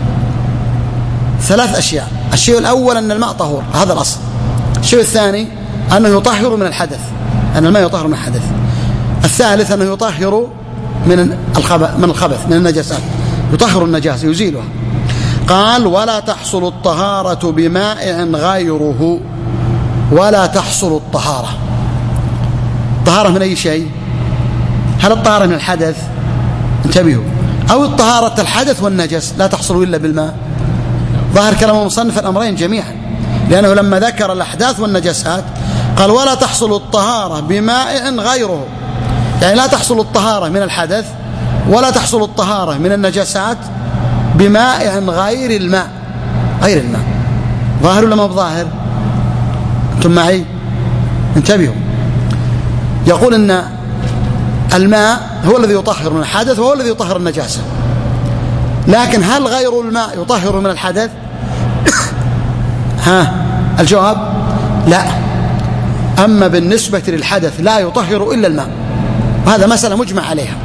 3 أشياء. الشيء الأول أن الماء طهور، هذا الأصل. الشيء الثاني أنه يطهر من الحدث، أن الماء يطهر من الحدث. الثالث أنه يطهر من الخبث، من النجاسات، يطهر النجاسة يزيلها. قال ولا تحصل الطهارة بماء غيره. ولا تحصل الطهارة من أي شيء؟ هل الطهارة من الحدث؟ انتبهوا، أو الطهارة الحدث والنجس لا تحصل إلا بالماء؟ ظاهر كلام المصنف الأمرين جميعا، لأنه لما ذكر الأحداث والنجسات قال ولا تحصل الطهارة بماء غيره، يعني لا تحصل الطهارة من الحدث ولا تحصل الطهارة من النجسات بماء غير الماء. ظاهر ولا ما بظاهر؟ أنتم معي؟ انتبهوا. يقول إن الماء هو الذي يطهر من الحدث وهو الذي يطهر النجاسة، لكن هل غير الماء يطهر من الحدث؟ الجواب لا. أما بالنسبة للحدث لا يطهر إلا الماء، وهذا مسألة مجمع عليها.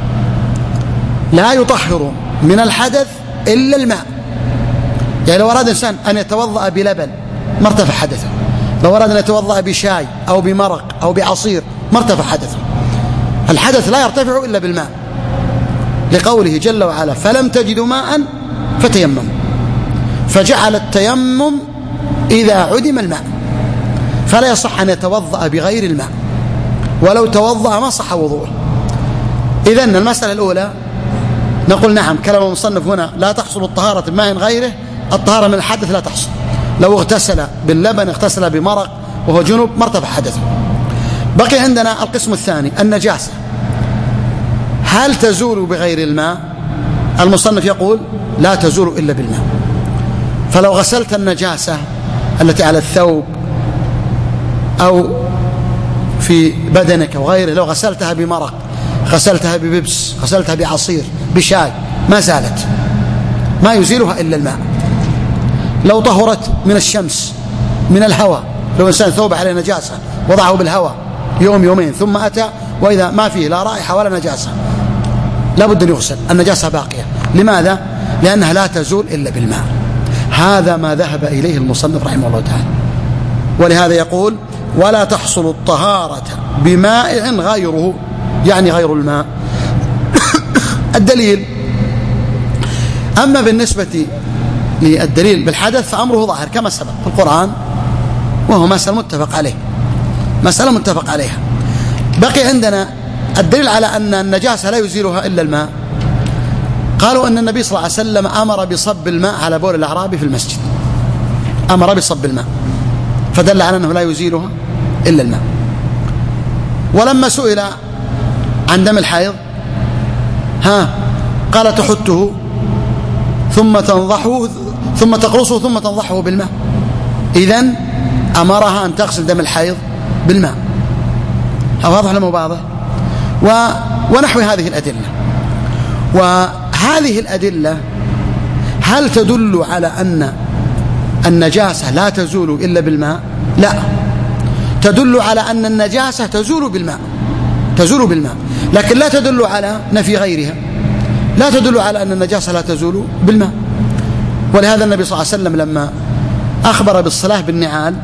لا يطهر من الحدث إلا الماء. يعني لو أراد إنسان أن يتوضأ بلبن ما ارتفع حدثه، لو أراد أن يتوضأ بشاي أو بمرق أو بعصير ما ارتفع حدثه. الحدث لا يرتفع إلا بالماء، لقوله جل وعلا فلم تجدوا ماء فتيمموا، فجعل التيمم إذا عدم الماء، فلا يصح أن يتوضأ بغير الماء، ولو توضأ ما صح وضوءه. إذن المسألة الأولى نقول نعم كلام المصنف هنا لا تحصل الطهارة بماء غيره، الطهارة من الحدث لا تحصل. لو اغتسل باللبن، اغتسل بمرق وهو جنوب ما ارتفع حدثه. بقي عندنا القسم الثاني النجاسة، هل تزول بغير الماء؟ المصنف يقول لا تزول إلا بالماء. فلو غسلت النجاسة التي على الثوب أو في بدنك وغيره، لو غسلتها بمرق، غسلتها بببس، غسلتها بعصير، بشاي، ما زالت، ما يزيلها إلا الماء. لو طهرت من الشمس، من الهواء، لو إنسان ثوب عليه نجاسة وضعه بالهواء يوم يومين ثم أتى وإذا ما فيه لا رائحة ولا نجاسة لابد أن يغسل، النجاسة باقية. لماذا؟ لأنها لا تزول إلا بالماء. هذا ما ذهب إليه المصنف رحمه الله تعالى. ولهذا يقول ولا تحصل الطهارة بماء غيره، يعني غير الماء. الدليل، أما بالنسبة للدليل بالحدث فأمره ظاهر كما سبق في القرآن، وهو مسألة متفق عليه، مسألة متفق عليها. بقي عندنا الدليل على أن النجاسة لا يزيلها إلا الماء. قالوا أن النبي صلى الله عليه وسلم أمر بصب الماء على بول الأعرابي في المسجد، أمر بصب الماء، فدل على أنه لا يزيلها إلا الماء. ولما سئل عن دم الحيض قال تحته ثم تنضحه ثم تقرصه ثم تنضحه بالماء. إذن أمرها أن تغسل دم الحيض بالماء. واضح ولا مو واضح؟ ونحو هذه الأدلة. وهذه الأدلة هل تدل على أن النجاسة لا تزول إلا بالماء؟ لا، تدل على أن النجاسة تزول بالماء، لكن لا تدل على نفي غيرها، لا تدل على أن النجاسة لا تزول بالماء. ولهذا النبي صلى الله عليه وسلم لما أخبر بالصلاة بالنعال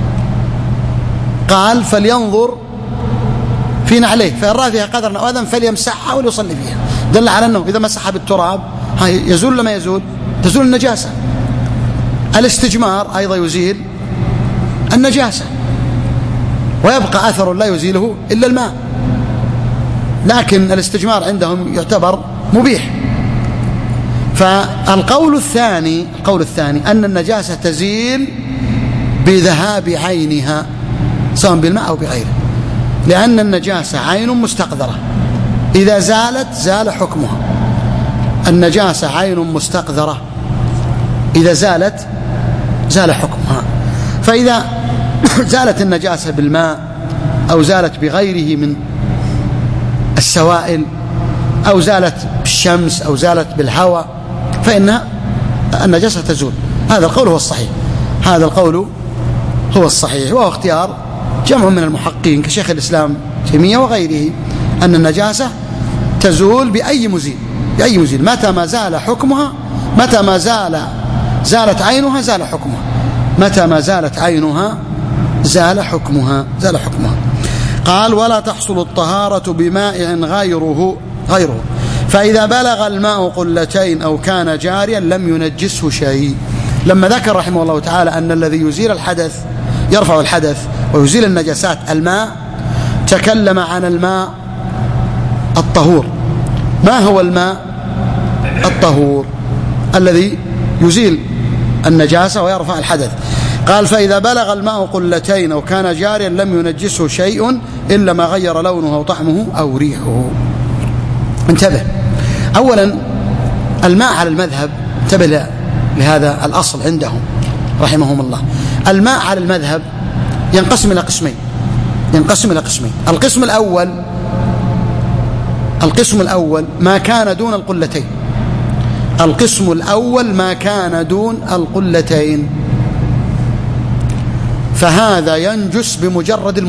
قال فلينظر في نعليه فإن رأى فيها قدرا أو أذى فليمسحها وليصلي فيها، دل على أنه إذا مسحها بالتراب يزول ولا ما يزول؟ تزول النجاسة. الاستجمار أيضا يزيل النجاسة، ويبقى أثر لا يزيله إلا الماء، لكن الاستجمار عندهم يعتبر مبيح. فالقول الثاني أن النجاسة تزيل بذهاب عينها سواء بالماء أو بغيره، لأن النجاسة عين مستقذرة، إذا زالت زال حكمها. النجاسة عين مستقذرة، إذا زالت زال حكمها. فإذا زالت النجاسة بالماء أو زالت بغيره من السوائل أو زالت بالشمس أو زالت بالهواء فإن النجاسة تزول. هذا القول هو الصحيح، وهو اختيار جمع من المحققين كشيخ الإسلام تيمية وغيره، أن النجاسة تزول بأي مزيل متى ما زال حكمها، متى ما زالت عينها زال حكمها، متى ما زالت عينها زال حكمها. قال ولا تحصل الطهارة بماء غيره، فإذا بلغ الماء قلتين أو كان جاريا لم ينجسه شيء. لما ذكر رحمه الله تعالى أن الذي يزيل الحدث يرفع الحدث ويزيل النجاسات الماء، تكلم عن الماء الطهور. ما هو الماء الطهور الذي يزيل النجاسة ويرفع الحدث؟ قال فإذا بلغ الماء قلتين أو كان جاريا لم ينجسه شيء إلا ما غير لونه أو طعمه أو ريحه. انتبه، أولا الماء على المذهب، انتبه لهذا الأصل عندهم رحمهم الله. الماء على المذهب ينقسم إلى قسمين. القسم الأول ما كان دون القلتين. فهذا ينجس بمجرد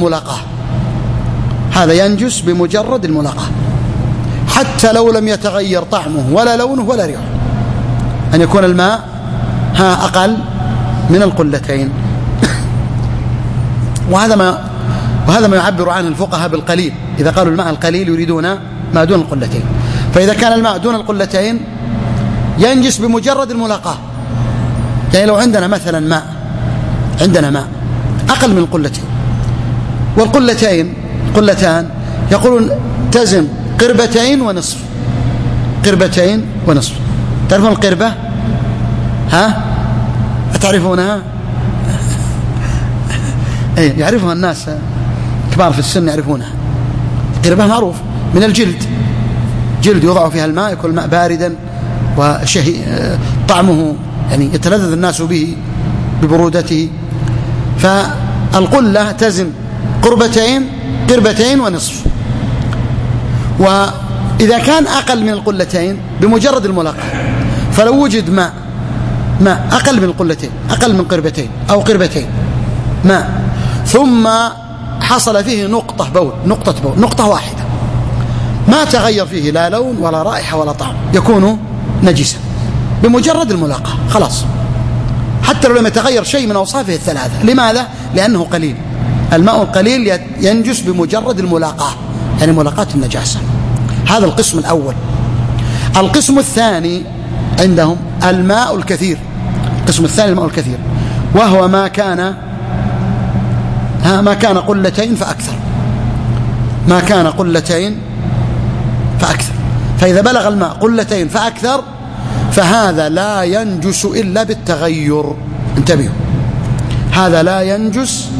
الملاقاة، حتى لو لم يتغير طعمه ولا لونه ولا ريحه، أن يكون الماء أقل من القلتين. وهذا ما يعبر عنه الفقهاء بالقليل. إذا قالوا الماء القليل يريدون ما دون القلتين. فإذا كان الماء دون القلتين ينجس بمجرد الملاقاة. يعني لو عندنا مثلا ماء أقل من القلتين، قلتان يقولون تزن قربتين ونصف. تعرفون القربة؟ أتعرفونها؟ يعرفها الناس كبار في السن يعرفونها. القربة معروف من الجلد، جلد يوضع فيها الماء، يكون الماء باردا وشهي طعمه يعني يتلذذ الناس به ببرودته. فالقلة تزن قربتين ونصف. وإذا كان أقل من القلتين بمجرد الملاقاة، فلو وجد ماء أقل من القلتين، أقل من قربتين أو قربتين ماء، ثم حصل فيه نقطة بول، نقطة واحدة، ما تغير فيه لا لون ولا رائحة ولا طعم، يكون نجسا بمجرد الملاقاة خلاص، حتى لو لم يتغير شيء من أوصافه الثلاثة. لماذا؟ لأنه قليل. الماء القليل ينجس بمجرد الملاقاة، يعني ملاقاة النجاسة. هذا القسم الأول. القسم الثاني عندهم الماء الكثير. القسم الثاني الماء الكثير، وهو ما كان قلتين فأكثر. فإذا بلغ الماء قلتين فأكثر فهذا لا ينجس إلا بالتغير. انتبهوا، هذا لا ينجس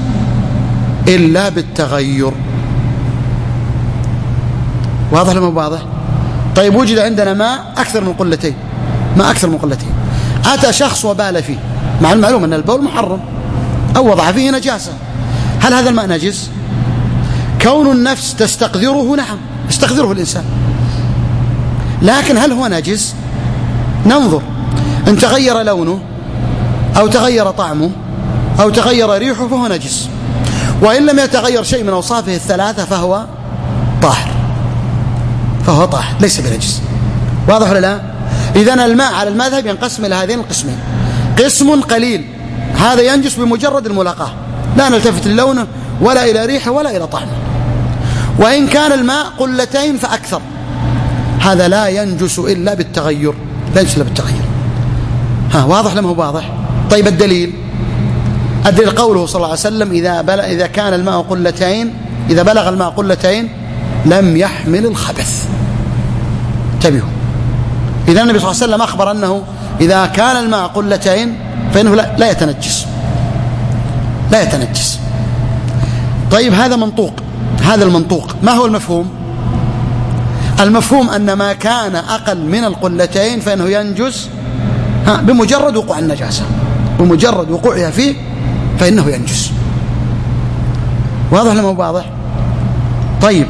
إلا بالتغير. واضح لما واضح؟ طيب وجد عندنا ماء أكثر من قلتين، ماء أكثر من قلتين، أتى شخص وبال فيه مع المعلوم أن البول محرم أو وضع فيه نجاسة، هل هذا الماء نجس؟ كون النفس تستقذره، نعم يستقذره الإنسان، لكن هل هو نجس؟ ننظر، إن تغير لونه أو تغير طعمه أو تغير ريحه فهو نجس، وإن لم يتغير شيء من أوصافه الثلاثة فهو طاهر، فهو طاهر ليس بنجس. واضح ولا لا؟ إذن الماء على المذهب ينقسم إلى هذين القسمين، قسم قليل هذا ينجس بمجرد الملاقاة، لا نلتفت للونه ولا إلى ريحه ولا إلى طعمه، وإن كان الماء قلتين فأكثر هذا لا ينجس إلا بالتغير، لا ينجس إلا بالتغير. واضح لما هو واضح؟ طيب الدليل قوله صلى الله عليه وسلم إذا كان الماء قلتين، إذا بلغ الماء قلتين لم يحمل الخبث. انتبهوا، إذا النبي صلى الله عليه وسلم أخبر أنه إذا كان الماء قلتين فإنه لا يتنجس، لا يتنجس. طيب هذا منطوق، هذا المنطوق ما هو المفهوم؟ المفهوم أن ما كان أقل من القلتين فإنه ينجس بمجرد وقوع النجاسة، بمجرد وقوعها فيه فإنه ينجس. واضح لما هو واضح؟ طيب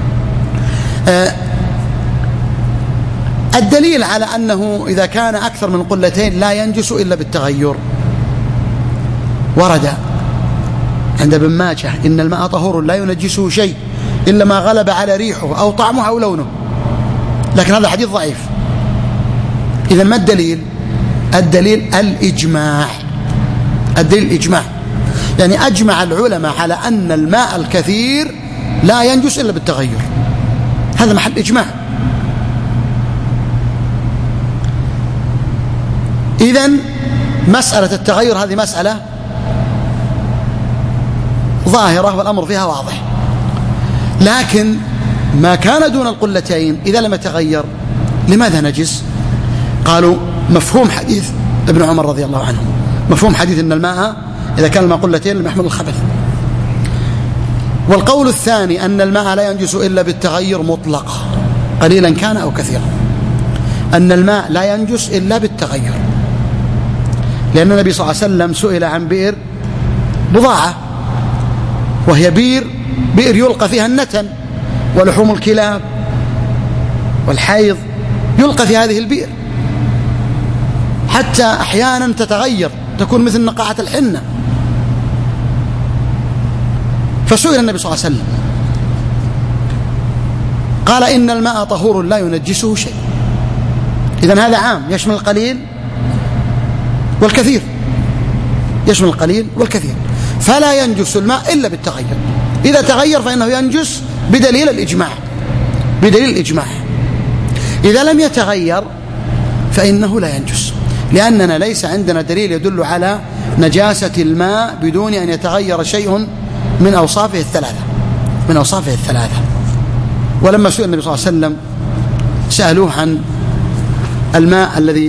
الدليل على أنه إذا كان أكثر من قلتين لا ينجس إلا بالتغير ورد عند ابن ماجه إن الماء طهور لا ينجسه شيء إلا ما غلب على ريحه أو طعمه أو لونه، لكن هذا حديث ضعيف. إذا ما الدليل؟ الدليل الإجماع، الدليل الإجماع، يعني أجمع العلماء على أن الماء الكثير لا ينجس إلا بالتغير، هذا محل إجماع. إذن مسألة التغير هذه مسألة ظاهرة والأمر فيها واضح، لكن ما كان دون القلتين إذا لم يتغير لماذا نجس؟ قالوا مفهوم حديث ابن عمر رضي الله عنه، مفهوم حديث أن الماء إذا كان الماء قلتين لم يحمل الخبث. والقول الثاني أن الماء لا ينجس إلا بالتغير مطلقا قليلا كان أو كثيرا، أن الماء لا ينجس إلا بالتغير، لأن النبي صلى الله عليه وسلم سئل عن بئر بضاعة، وهي بئر يلقى فيها النتن ولحوم الكلاب والحيض يلقى في هذه البئر، حتى أحيانا تتغير تكون مثل نقاعة الحنة. فسئل النبي صلى الله عليه وسلم قال إن الماء طهور لا ينجسه شيء. إذن هذا عام يشمل القليل والكثير، يشمل القليل والكثير، فلا ينجس الماء إلا بالتغير، إذا تغير فإنه ينجس بدليل الإجماع، بدليل الإجماع. إذا لم يتغير فإنه لا ينجس، لأننا ليس عندنا دليل يدل على نجاسة الماء بدون أن يتغير شيء من أوصافه الثلاثة، من أوصافه الثلاثة. ولما سئل النبي صلى الله عليه وسلم سألوه عن الماء الذي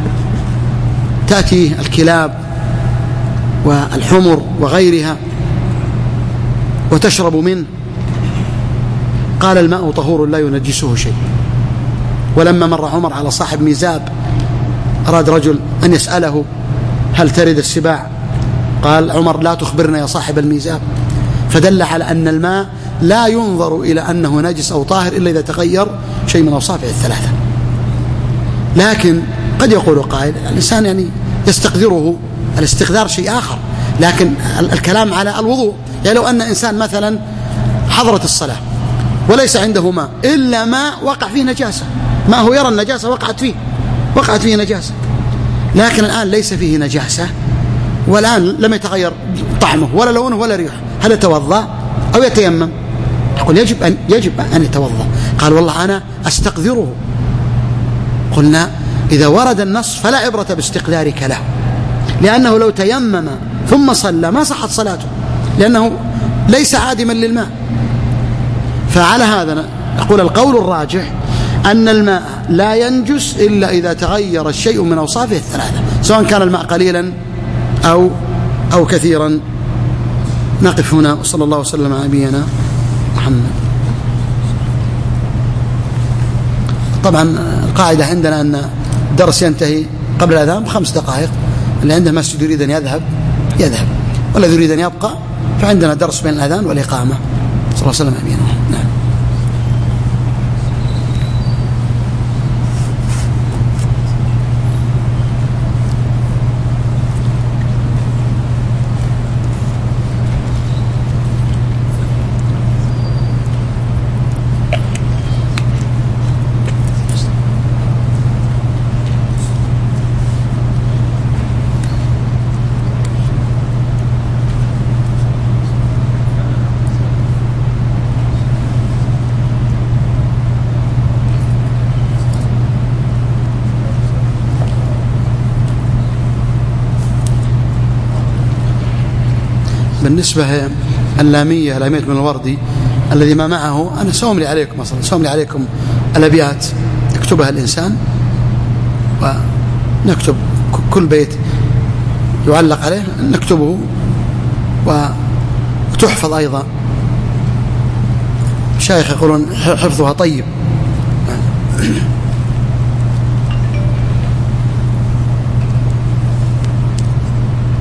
تأتي الكلاب والحمر وغيرها وتشرب منه، قال الماء طهور لا ينجسه شيء. ولما مر عمر على صاحب ميزاب أراد رجل أن يسأله هل ترد السباع، قال عمر لا تخبرنا يا صاحب الميزاب، فدل على أن الماء لا ينظر إلى أنه نجس أو طاهر إلا إذا تغير شيء من أوصافه الثلاثة. لكن قد يقول قائل الإنسان يعني يستقذره، الاستقذار شيء آخر، لكن الكلام على الوضوء، يعني لو أن إنسان مثلا حضرت الصلاة وليس عنده ماء إلا ماء وقع فيه نجاسة، ما هو يرى النجاسة وقعت فيه نجاسة، لكن الآن ليس فيه نجاسة والآن لم يتغير طعمه ولا لونه ولا ريحه، هل يتوضأ أو يتيمم؟ يقول يجب أن يتوضأ. قال والله أنا أستقذره. قلنا إذا ورد النص فلا عبرة باستقذارك له، لأنه لو تيمم ثم صلى ما صحت صلاته، لأنه ليس عادما للماء. فعلى هذا نقول القول الراجح أن الماء لا ينجس إلا إذا تغير الشيء من أوصافه الثلاثة، سواء كان الماء قليلا أو كثيرا. نقف هنا، وصلى الله وسلم على نبينا محمد. طبعا القاعدة عندنا أن الدرس ينتهي قبل الأذان ب5 دقائق. اللي عنده مسجد يريد أن يذهب والذي يريد أن يبقى فعندنا درس بين الأذان والإقامة. صلى الله عليه وسلم أمين. نعم. بالنسبة اللامية من الوردي الذي ما معه، أنا سأملي عليكم أصلا، سأملي عليكم الأبيات يكتبها الإنسان ونكتب كل بيت يعلق عليه نكتبه وتحفظ أيضا. الشيخ يقولون حفظها طيب.